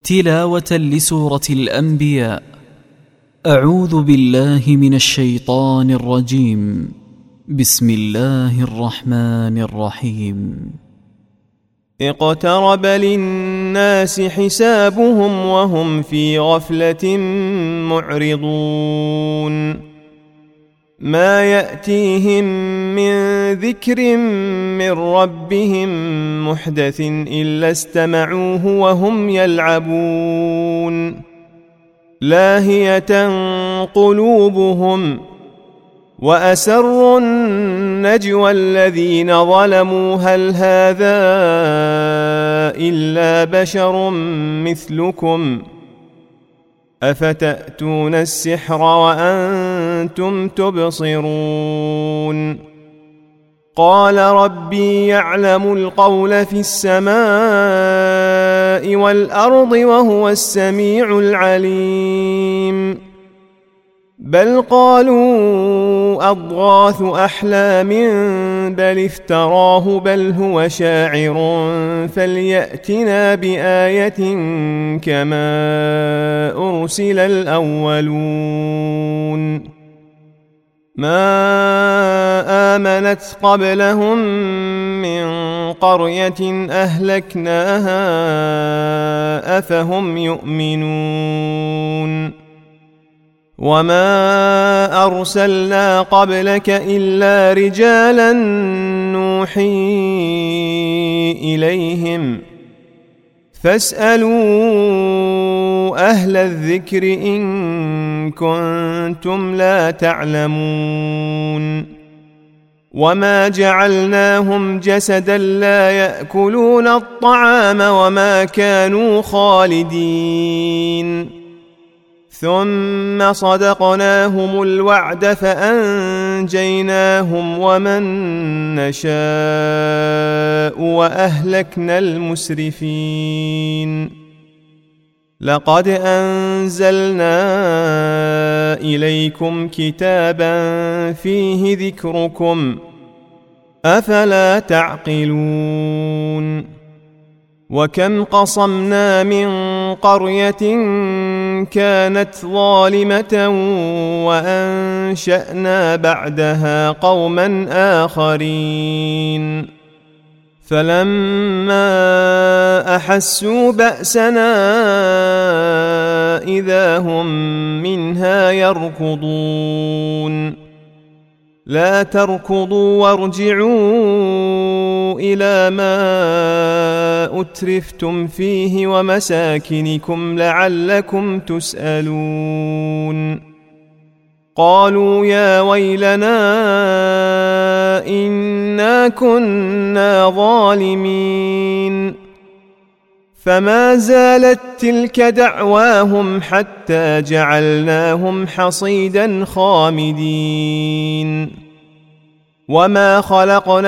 تلاوة لسورة الأنبياء. أعوذ بالله من الشيطان الرجيم. بسم الله الرحمن الرحيم. اقترب للناس حسابهم وهم في غفلة معرضون ما يأتيهم من ذكر من ربهم محدث إلا استمعوه وهم يلعبون لاهية قلوبهم وأسروا النجوى الذين ظلموا هل هذا إلا بشر مثلكم أفتأتون السحر وأنتم تبصرون قال ربي يعلم القول في السماء والأرض وهو السميع العليم بل قالوا أضغاث أحلام بل افتراه بل هو شاعر فليأتنا بآية كما أرسل الأولون ما آمنت قبلهم من قرية أهلكناها أفهم يؤمنون وما أرسلنا قبلك إلا رجالا نوحي إليهم فاسألوا أهل الذكر إن كنتم لا تعلمون وما جعلناهم جسدا لا يأكلون الطعام وما كانوا خالدين ثم صدقناهم الوعد فأنجيناهم ومن نشاء وأهلكنا المسرفين لقد أنزلنا إليكم كتابا فيه ذكركم أفلا تعقلون وكم قصمنا من قرية كانت ظالمة وأنشأنا بعدها قوما آخرين فلما أحسوا بأسنا إذا هم منها يركضون لا تركضوا وارجعوا إلى ما أترفتم فيه ومساكنكم لعلكم تسألون قالوا يا ويلنا إنا كنا ظالمين فما زالت تلك دعواهم حتى جعلناهم حصيدا خامدين وما خلقنا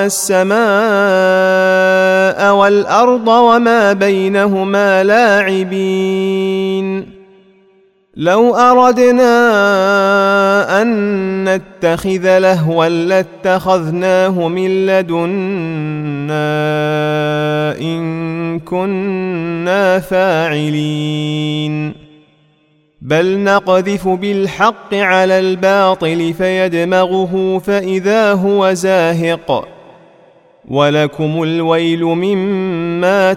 السماء والأرض وما بينهما لاعبين لو أردنا أن نتخذ لهوا لاتخذناه من لدنا إن كنا فاعلين بل نقذف بالحق على الباطل فيدمغه فإذا هو زاهق ولكم الويل مما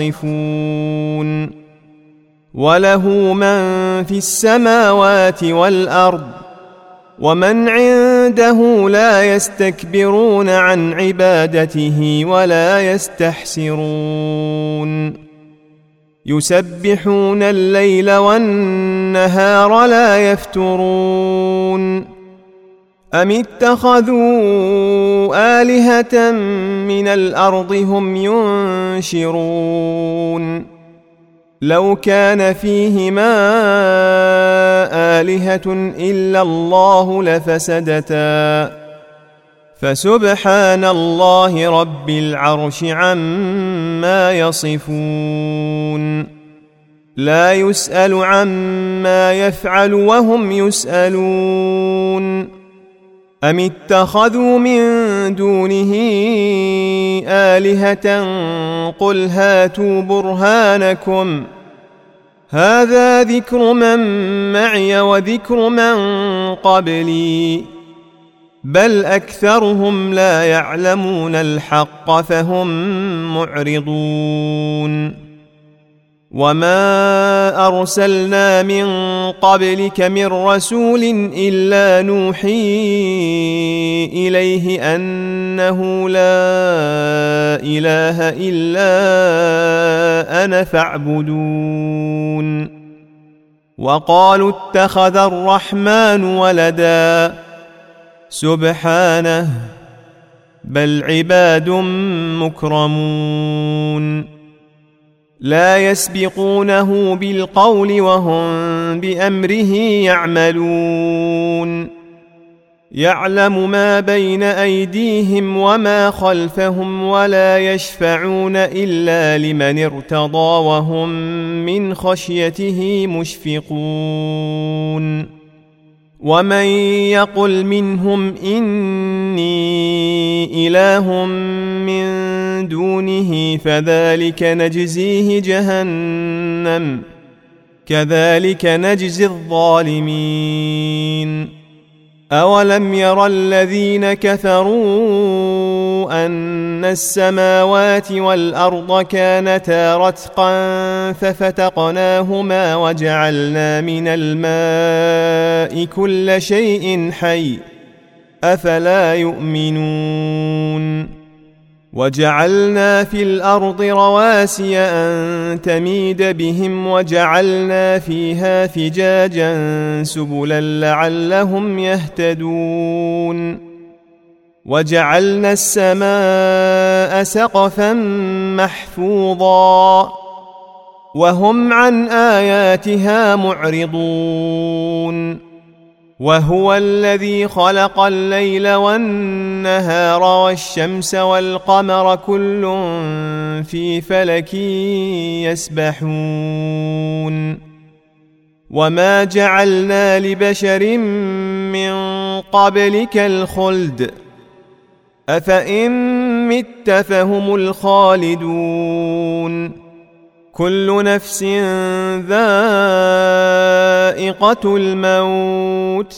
تصفون وله من في السماوات والأرض ومن عنده لا يستكبرون عن عبادته ولا يستحسرون يسبحون الليل والنهار لا يفترون أم اتخذوا آلهة من الأرض هم ينشرون لو كان فيهما آلهة إلا الله لفسدتا فسبحان الله رب العرش عما يصفون لا يسأل عما يفعل وهم يسألون أم اتخذوا من دونه آلهة قل هاتوا برهانكم هذا ذكر من معي وذكر من قبلي بل أكثرهم لا يعلمون الحق فهم معرضون وما أرسلنا من قبلك من رسول إلا نوحي إليه أنه لا إله إلا أنا فاعبدون وقالوا اتخذ الرحمن ولدا سبحانه بل عباد مكرمون لا يسبقونه بالقول وهم بأمره يعملون يعلم ما بين أيديهم وما خلفهم ولا يشفعون إلا لمن ارتضى وهم من خشيته مشفقون ومن يقل منهم إني إله من دونه فذلك نجزيه جهنم كذلك نجزي الظالمين أولم ير الذين كفروا أن السماوات والأرض كانتا رتقا ففتقناهما وجعلنا من الماء كل شيء حي أفلا يؤمنون وجعلنا في الأرض رواسي أن تميد بهم وجعلنا فيها فجاجا سبلا لعلهم يهتدون وجعلنا السماء سقفا محفوظا وهم عن آياتها معرضون وهو الذي خلق الليل والنهار والشمس والقمر كل في فلك يسبحون وما جعلنا لبشر من قبلك الخلد أفإن مت فهم الخالدون كل نفس ذائقة الموت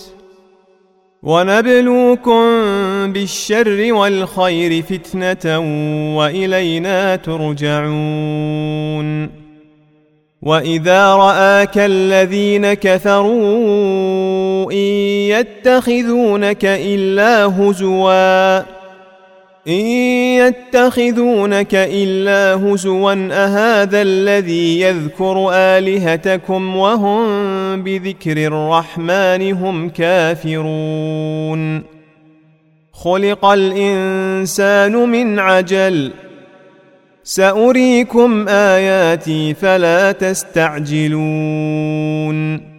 ونبلوكم بالشر والخير فتنة وإلينا ترجعون وإذا رآك الذين كفروا إن يتخذونك إلا هزوا أهذا الذي يذكر آلهتكم وهم بذكر الرحمن هم كافرون خلق الإنسان من عجل سأريكم آياتي فلا تستعجلون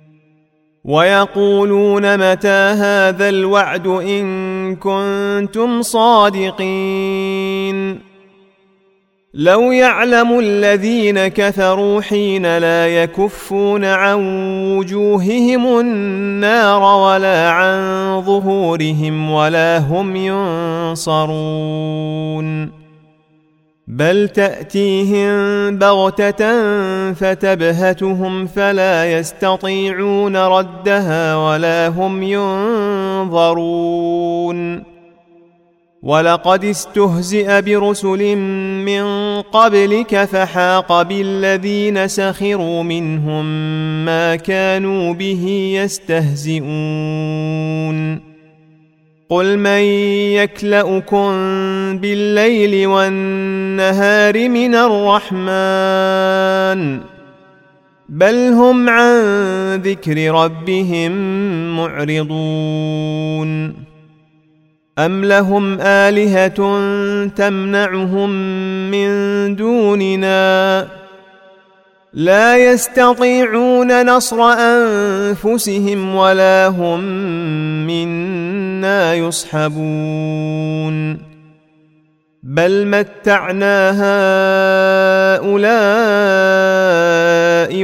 ويقولون متى هذا الوعد إن كنتم صادقين لو يعلم الذين كفروا حين لا يكفون عن وجوههم النار ولا عن ظهورهم ولا هم ينصرون بل تأتيهم بغتة فتبهتهم فلا يستطيعون ردها ولا هم ينظرون ولقد استهزئ برسل من قبلك فحاق بالذين سخروا منهم ما كانوا به يستهزئون قل من يكلؤكم بالليل والنهار من الرحمن بل هم عن ذكر ربهم معرضون أم لهم آلهة تمنعهم من دوننا لا يستطيعون نصر أنفسهم ولا هم منا يصحبون بل متعنا هؤلاء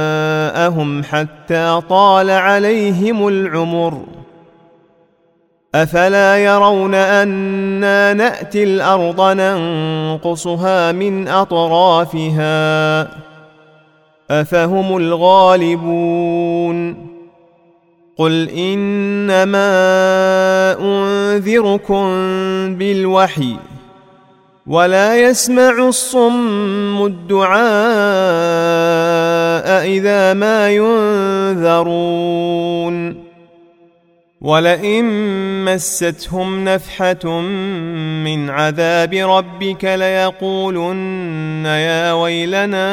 وآباءهم حتى طال عليهم العمر أفلا يرون أنا نأتي الأرض ننقصها من أطرافها أفهم الغالبون قل إنما أنذركم بالوحي ولا يسمع الصم الدعاء إذا ما ينذرون ولئن مستهم نفحة من عذاب ربك ليقولن يا ويلنا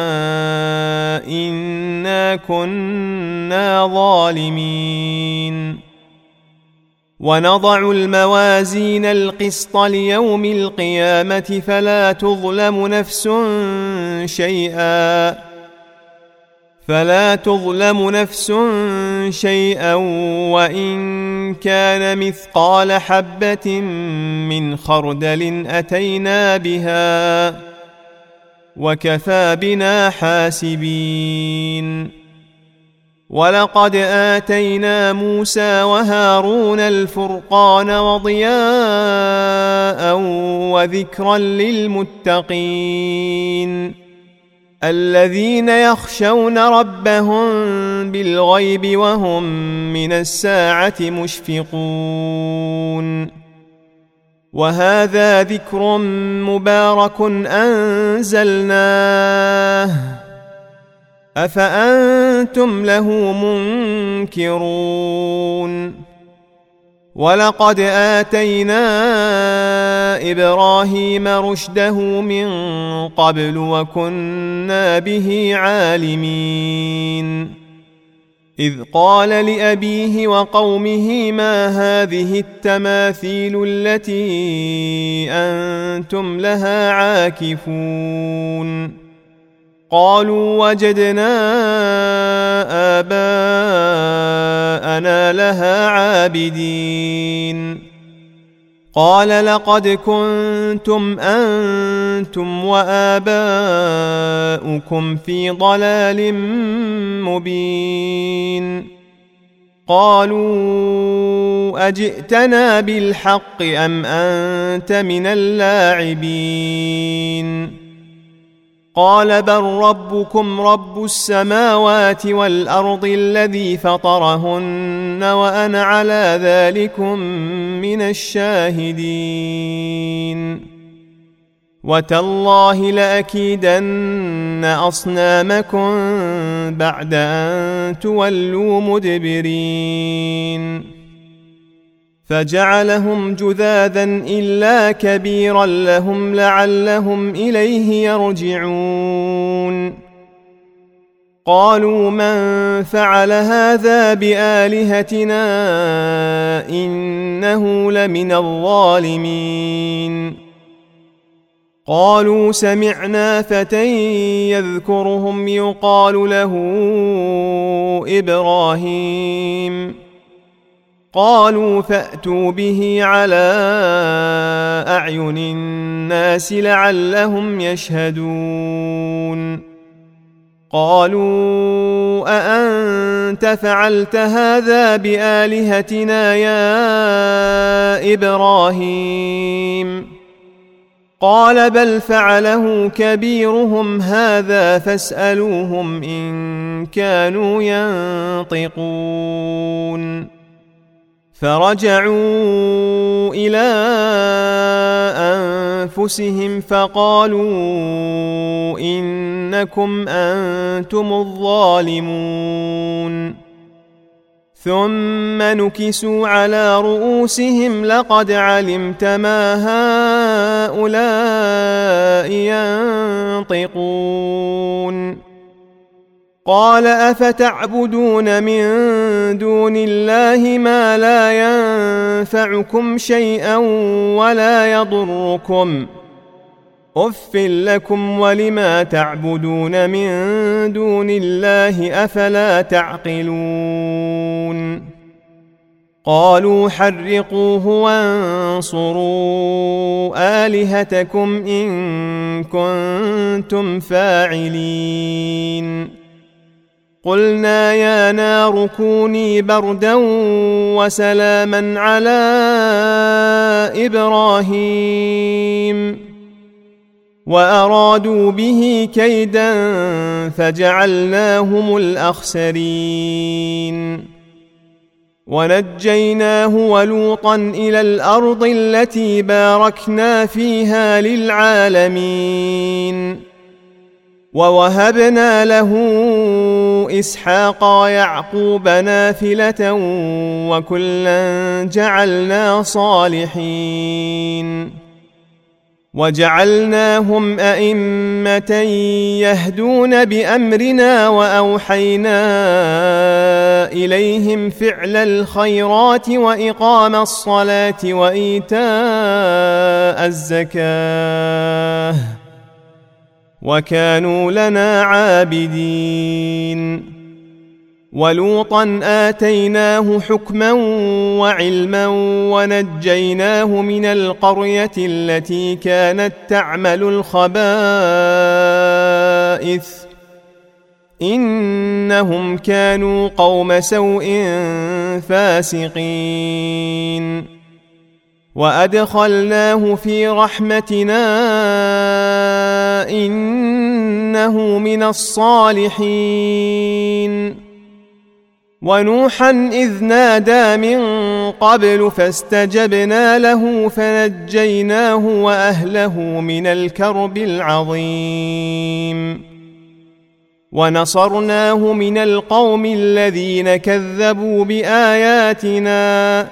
إنا كنا ظالمين ونضع الموازين القسط ليوم القيامة فلا تظلم نفس شيئا وإن كان مثقال حبة من خردل أتينا بها وكفى بنا حاسبين ولقد آتينا موسى وهارون الفرقان وضياء وذكرا للمتقين الذين يخشون ربهم بالغيب وهم من الساعة مشفقون وهذا ذكر مبارك أنزلناه أفأنتم له منكرون ولقد آتينا إبراهيم رشده من قبل وكنا به عالمين إذ قال لأبيه وقومه ما هذه التماثيل التي أنتم لها عاكفون قالوا وجدنا آباءنا لها عابدين قال لقد كنتم أنتم وآباؤكم في ضلال مبين قالوا أجئتنا بالحق أم أنت من اللاعبين قال بل ربكم رب السماوات والأرض الذي فطرهن وأنا على ذلكم من الشاهدين وتالله لأكيدن أصنامكم بعد أن تولوا مدبرين فجعلهم جذاذا إلا كبيرا لهم لعلهم إليه يرجعون قالوا من فعل هذا بآلهتنا إنه لمن الظالمين قالوا سمعنا فتى يذكرهم يقال له إبراهيم قالوا فأتوا به على أعين الناس لعلهم يشهدون قالوا أأنت فعلت هذا بآلهتنا يا إبراهيم قال بل فعله كبيرهم هذا فاسألوهم إن كانوا ينطقون فرجعوا إلى أنفسهم فقالوا إنكم أنتم الظالمون ثم نكسوا على رؤوسهم لقد علمت ما هؤلاء ينطقون قال أفتعبدون من دون الله ما لا ينفعكم شيئا ولا يضركم أف لكم ولما تعبدون من دون الله أفلا تعقلون قالوا حرقوه وانصروا آلهتكم إن كنتم فاعلين قلنا يا نار كوني بردا وسلاما على إبراهيم وأرادوا به كيدا فجعلناهم الأخسرين ونجيناه ولوطا إلى الأرض التي باركنا فيها للعالمين ووهبنا له إسحاق ويعقوب نافلة وكلا جعلنا صالحين وجعلناهم أئمة يهدون بأمرنا وأوحينا إليهم فعل الخيرات وإقام الصلاة وإيتاء الزكاة وكانوا لنا عابدين ولوطا آتيناه حكما وعلما ونجيناه من القرية التي كانت تعمل الخبائث إنهم كانوا قوم سوء فاسقين وأدخلناه في رحمتنا إنه من الصالحين ونوحا إذ نادى من قبل فاستجبنا له فنجيناه وأهله من الكرب العظيم ونصرناه من القوم الذين كذبوا بآياتنا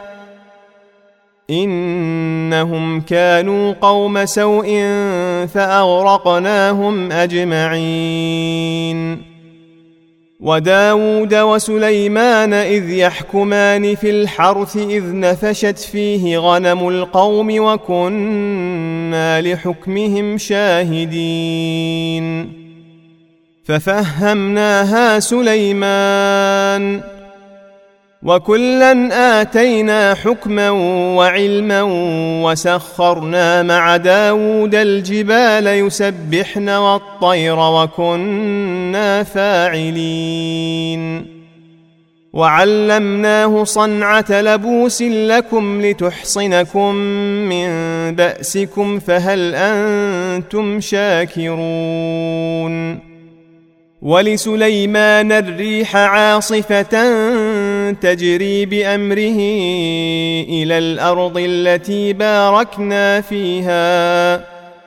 إنهم كانوا قوم سوء فأغرقناهم أجمعين وداود وسليمان إذ يحكمان في الحرث إذ نفشت فيه غنم القوم وكنا لحكمهم شاهدين ففهمناها سليمان وكلا آتينا حكما وعلما وسخرنا مع داود الجبال يسبحن والطير وكنا فاعلين وعلمناه صنعة لبوس لكم لتحصنكم من بأسكم فهل أنتم شاكرون ولسليمان الريح عاصفة تجري بأمره إلى الأرض التي باركنا فيها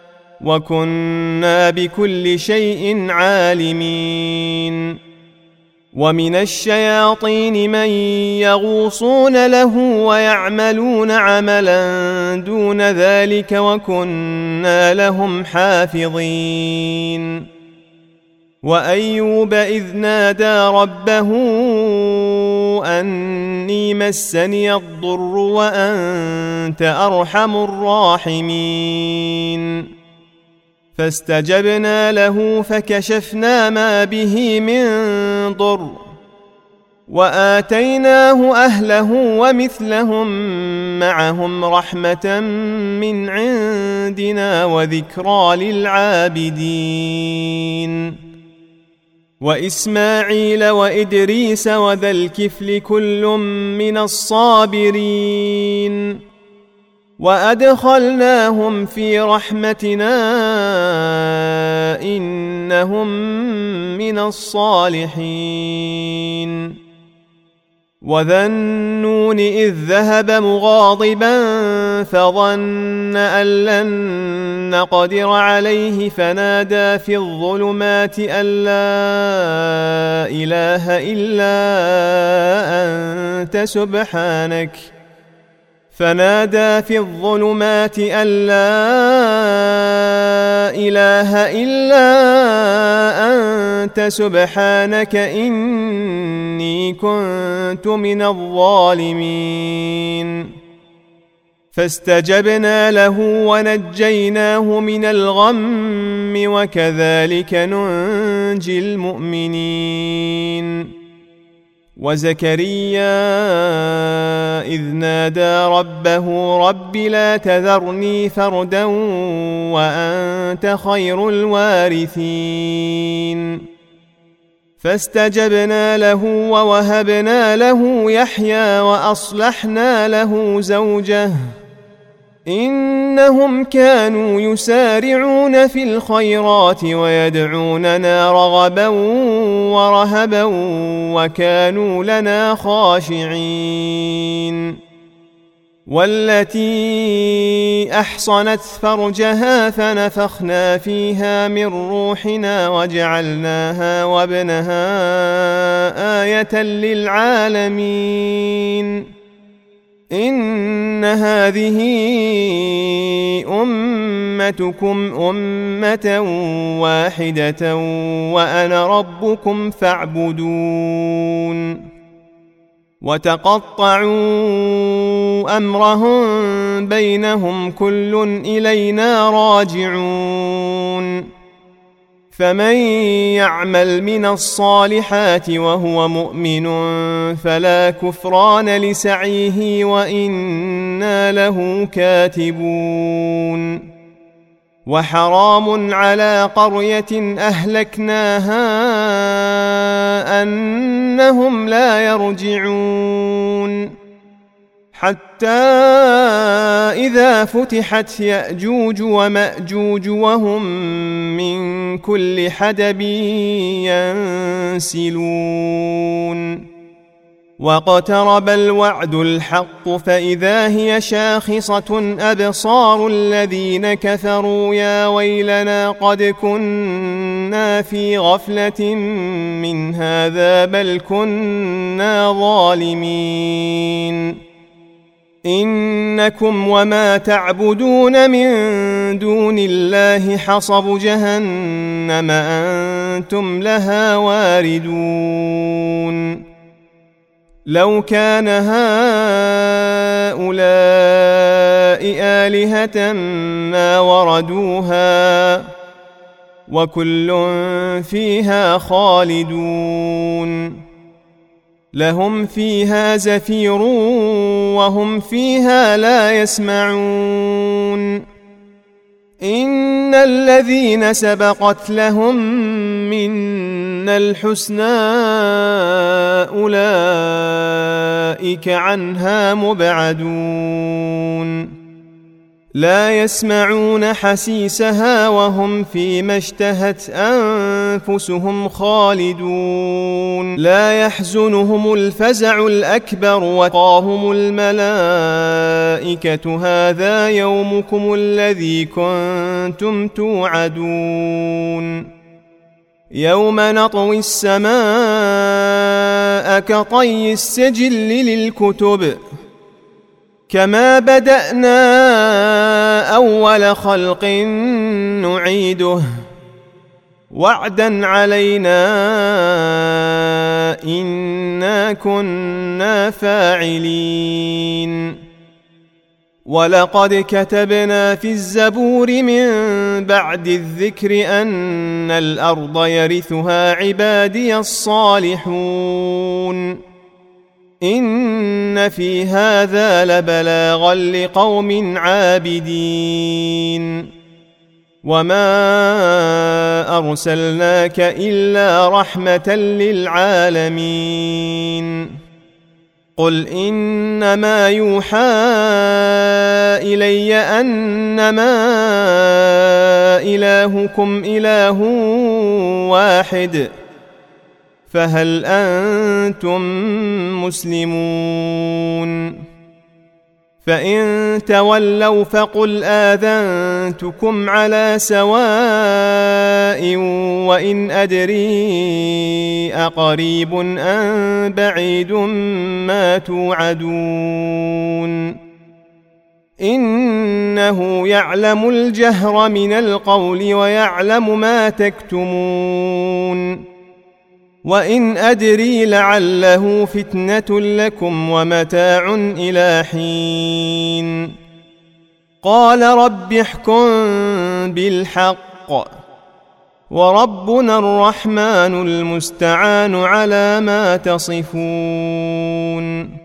وكنا بكل شيء عالمين ومن الشياطين من يغوصون له ويعملون عملا دون ذلك وكنا لهم حافظين وأيوب إذ نادى ربه أني مسني الضر وأنت أرحم الراحمين فاستجبنا له فكشفنا ما به من ضر وآتيناه أهله ومثلهم معهم رحمة من عندنا وذكرى للعابدين وإسماعيل وإدريس وذا الكفل كل من الصابرين وأدخلناهم في رحمتنا إنهم من الصالحين وذا النون إذ ذهب مغاضبا فظن أن لن نقدر عليه فنادى في الظلمات أن لا إله إلا أنت سبحانك فنادى في الظلمات أن لا إله إلا أنت سبحانك إني كنت من الظالمين فاستجبنا له ونجيناه من الغم وكذلك ننجي المؤمنين وزكريا إذ نادى ربه رب لا تذرني فردا وأنت خير الوارثين فاستجبنا له ووهبنا له يحيى وأصلحنا له زوجه إنهم كانوا يسارعون في الخيرات ويدعوننا رغبا ورهبا وكانوا لنا خاشعين والتي أحصنت فرجها فنفخنا فيها من روحنا وجعلناها وابنها آية للعالمين إن هذه أمتكم أمة واحدة وأنا ربكم فاعبدون وتقطعوا أمرهم بينهم كل إلينا راجعون فمن يعمل من الصالحات وهو مؤمن فلا كفران لسعيه وإنا له كاتبون وحرام على قرية أهلكناها أنهم لا يرجعون حتى إذا فتحت يأجوج ومأجوج وهم من كل حدب ينسلون واقترب الوعد الحق فإذا هي شاخصة أبصار الذين كفروا يا ويلنا قد كنا في غفلة من هذا بل كنا ظالمين إنكم وما تعبدون من دون الله حصب جهنم أنتم لها واردون لو كان هؤلاء آلهة ما وردوها وكل فيها خالدون لهم فيها زفير وهم فيها لا يسمعون إن الذين سبقت لهم منا الحسنى أولئك عنها مبعدون لا يسمعون حسيسها وهم فيما اشتهت أنفسهم خالدون لا يحزنهم الفزع الأكبر وقاهم الملائكة هذا يومكم الذي كنتم توعدون يوم نطوي السماء كطي السجل للكتب كما بدأنا أول خلق نعيده وعدا علينا إنا كنا فاعلين ولقد كتبنا في الزبور من بعد الذكر أن الأرض يرثها عبادي الصالحون إن في هذا لبلاغا لقوم عابدين وما أرسلناك إلا رحمة للعالمين قل إنما يوحى إلي أنما إلهكم إله واحد فهل أنتم مسلمون فإن تولوا فقل آذنتكم على سواء وإن أدري أقريب أم بعيد ما توعدون إنه يعلم الجهر من القول ويعلم ما تكتمون وإن أدري لعله فتنة لكم ومتاع إلى حين قال رب احكم بالحق وربنا الرحمن المستعان على ما تصفون